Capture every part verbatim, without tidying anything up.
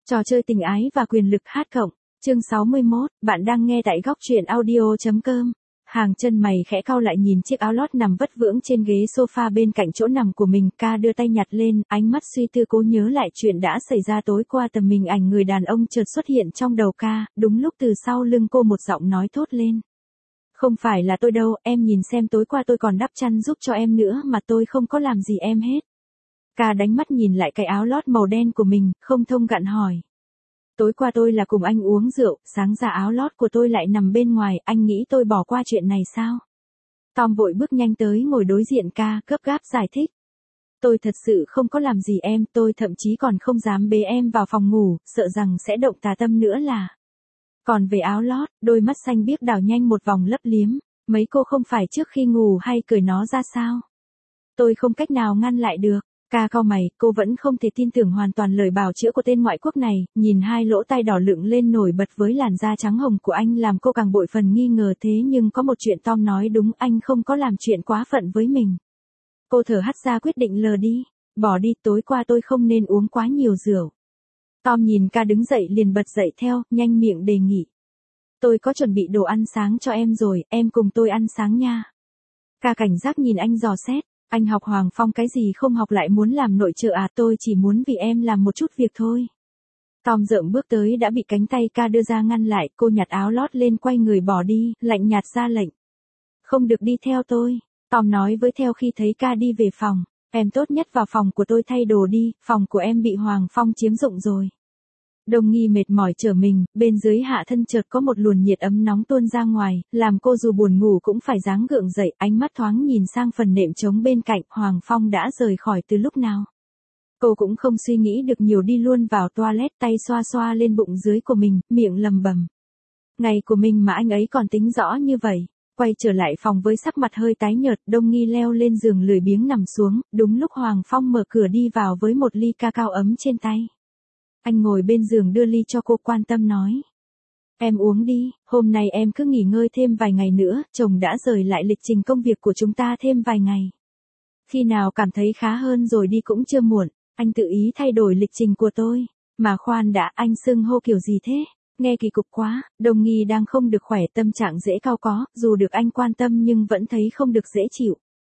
Trò chơi tình ái và quyền lực hát cộng, chương sáu mươi mốt, bạn đang nghe tại góc truyện audio.com. Hàng chân mày khẽ cau lại nhìn chiếc áo lót nằm vất vưởng trên ghế sofa bên cạnh chỗ nằm của mình, ca đưa tay nhặt lên, ánh mắt suy tư cố nhớ lại chuyện đã xảy ra tối qua. Tầm hình ảnh người đàn ông chợt xuất hiện trong đầu ca, đúng lúc từ sau lưng cô một giọng nói thốt lên. Không phải là tôi đâu, em nhìn xem tối qua tôi còn đắp chăn giúp cho em nữa mà tôi không có làm gì em hết. Ca đánh mắt nhìn lại cái áo lót màu đen của mình, không thông gặn hỏi. Tối qua tôi là cùng anh uống rượu, sáng ra áo lót của tôi lại nằm bên ngoài, anh nghĩ tôi bỏ qua chuyện này sao? Tom vội bước nhanh tới ngồi đối diện ca, gấp gáp giải thích. Tôi thật sự không có làm gì em, tôi thậm chí còn không dám bế em vào phòng ngủ, sợ rằng sẽ động tà tâm nữa là. Còn về áo lót, đôi mắt xanh biếc đảo nhanh một vòng lấp liếm, mấy cô không phải trước khi ngủ hay cởi nó ra sao? Tôi không cách nào ngăn lại được. Ca cau mày, cô vẫn không thể tin tưởng hoàn toàn lời bào chữa của tên ngoại quốc này, nhìn hai lỗ tai đỏ lựng lên nổi bật với làn da trắng hồng của anh làm cô càng bội phần nghi ngờ. Thế nhưng có một chuyện Tom nói đúng, anh không có làm chuyện quá phận với mình. Cô thở hắt ra quyết định lờ đi, bỏ đi, tối qua tôi không nên uống quá nhiều rượu. Tom nhìn ca đứng dậy liền bật dậy theo, nhanh miệng đề nghị. Tôi có chuẩn bị đồ ăn sáng cho em rồi, em cùng tôi ăn sáng nha. Ca cảnh giác nhìn anh dò xét. Anh học Hoàng Phong cái gì không học lại muốn làm nội trợ à, tôi chỉ muốn vì em làm một chút việc thôi. Tom rợm bước tới đã bị cánh tay ca đưa ra ngăn lại, cô nhặt áo lót lên quay người bỏ đi, lạnh nhạt ra lệnh. Không được đi theo tôi, Tom nói với theo khi thấy ca đi về phòng, em tốt nhất vào phòng của tôi thay đồ đi, phòng của em bị Hoàng Phong chiếm dụng rồi. Đông Nghi mệt mỏi trở mình, bên dưới hạ thân chợt có một luồng nhiệt ấm nóng tuôn ra ngoài, làm cô dù buồn ngủ cũng phải dáng gượng dậy, ánh mắt thoáng nhìn sang phần nệm trống bên cạnh, Hoàng Phong đã rời khỏi từ lúc nào. Cô cũng không suy nghĩ được nhiều, đi luôn vào toilet, tay xoa xoa lên bụng dưới của mình, miệng lầm bầm. Ngày của mình mà anh ấy còn tính rõ như vậy. Quay trở lại phòng với sắc mặt hơi tái nhợt, Đông Nghi leo lên giường lười biếng nằm xuống, đúng lúc Hoàng Phong mở cửa đi vào với một ly cacao ấm trên tay. Anh ngồi bên giường đưa ly cho cô, quan tâm nói. Em uống đi, hôm nay em cứ nghỉ ngơi thêm vài ngày nữa, chồng đã rời lại lịch trình công việc của chúng ta thêm vài ngày. Khi nào cảm thấy khá hơn rồi đi cũng chưa muộn, anh tự ý thay đổi lịch trình của tôi. Mà khoan đã, anh xưng hô kiểu gì thế? Nghe kỳ cục quá. Đông Nghi đang không được khỏe, tâm trạng dễ cau có, dù được anh quan tâm nhưng vẫn thấy không được dễ chịu.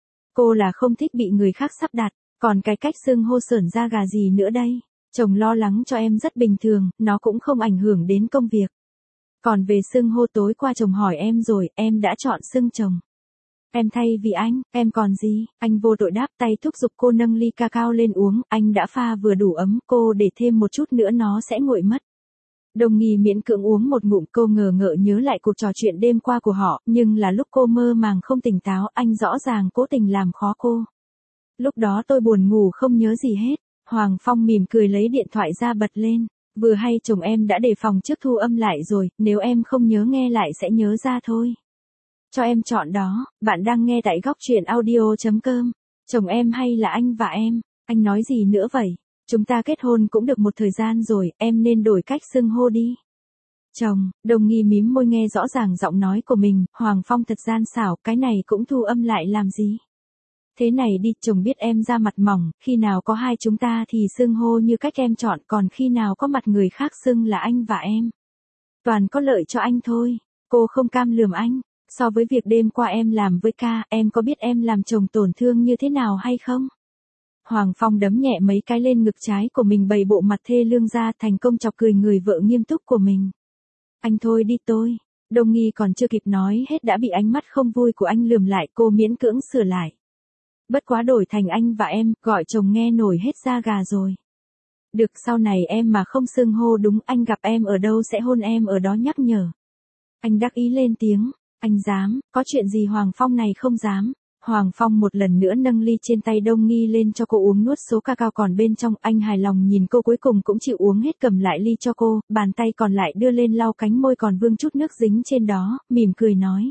Cô là không thích bị người khác sắp đặt, còn cái cách xưng hô sởn da gà gì nữa đây? Chồng lo lắng cho em rất bình thường, nó cũng không ảnh hưởng đến công việc. Còn về xưng hô, tối qua chồng hỏi em rồi, em đã chọn xưng chồng. Em thay vì anh, em còn gì? Anh vô tội đáp, tay thúc giục cô nâng ly cacao lên uống, anh đã pha vừa đủ ấm, cô để thêm một chút nữa nó sẽ nguội mất. Đông Nghi miễn cưỡng uống một ngụm, cô ngờ ngợ nhớ lại cuộc trò chuyện đêm qua của họ, nhưng là lúc cô mơ màng không tỉnh táo, anh rõ ràng cố tình làm khó cô. Lúc đó tôi buồn ngủ không nhớ gì hết. Hoàng Phong mỉm cười lấy điện thoại ra bật lên. Vừa hay chồng em đã đề phòng trước thu âm lại rồi, nếu em không nhớ nghe lại sẽ nhớ ra thôi. Cho em chọn đó, bạn đang nghe tại góc truyện audio.com. Chồng em hay là anh và em? Anh nói gì nữa vậy? Chúng ta kết hôn cũng được một thời gian rồi, em nên đổi cách xưng hô đi. Chồng, Đông Nghi mím môi nghe rõ ràng giọng nói của mình, Hoàng Phong thật gian xảo, cái này cũng thu âm lại làm gì? Thế này đi, chồng biết em da mặt mỏng, khi nào có hai chúng ta thì xưng hô như cách em chọn, còn khi nào có mặt người khác xưng là anh và em. Toàn có lợi cho anh thôi, cô không cam lườm anh, so với việc đêm qua em làm với ca, em có biết em làm chồng tổn thương như thế nào hay không? Hoàng Phong đấm nhẹ mấy cái lên ngực trái của mình, bày bộ mặt thê lương ra, thành công chọc cười người vợ nghiêm túc của mình. Anh thôi đi tôi. Đông Nghi còn chưa kịp nói hết đã bị ánh mắt không vui của anh lườm lại, cô miễn cưỡng sửa lại. Bất quá đổi thành anh và em, gọi chồng nghe nổi hết da gà rồi. Được, sau này em mà không xưng hô đúng, anh gặp em ở đâu sẽ hôn em ở đó, nhắc nhở. Anh đắc ý lên tiếng, anh dám, có chuyện gì Hoàng Phong này không dám. Hoàng Phong một lần nữa nâng ly trên tay Đông Nghi lên cho cô uống nuốt số cacao còn bên trong, anh hài lòng nhìn cô cuối cùng cũng chịu uống hết, cầm lại ly cho cô, bàn tay còn lại đưa lên lau cánh môi còn vương chút nước dính trên đó, mỉm cười nói.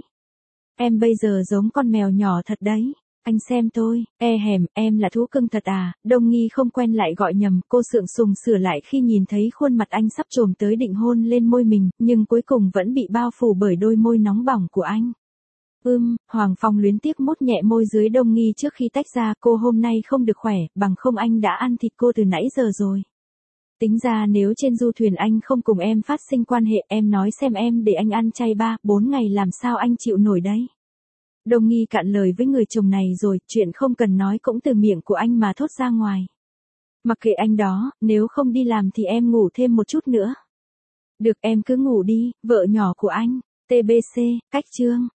Em bây giờ giống con mèo nhỏ thật đấy. Anh xem tôi, e hèm, em là thú cưng thật à? Đông Nghi không quen lại gọi nhầm, cô sượng sùng sửa lại khi nhìn thấy khuôn mặt anh sắp chồm tới định hôn lên môi mình, nhưng cuối cùng vẫn bị bao phủ bởi đôi môi nóng bỏng của anh. Ưm, Hoàng Phong luyến tiếc mút nhẹ môi dưới Đông Nghi trước khi tách ra, cô hôm nay không được khỏe, bằng không anh đã ăn thịt cô từ nãy giờ rồi. Tính ra nếu trên du thuyền anh không cùng em phát sinh quan hệ, em nói xem em để anh ăn chay ba, bốn ngày làm sao anh chịu nổi đấy. Đồng nghi cạn lời với người chồng này rồi, chuyện không cần nói cũng từ miệng của anh mà thốt ra ngoài. Mặc kệ anh đó, nếu không đi làm thì em ngủ thêm một chút nữa. Được em cứ ngủ đi, vợ nhỏ của anh. tê bê xê, cách chương.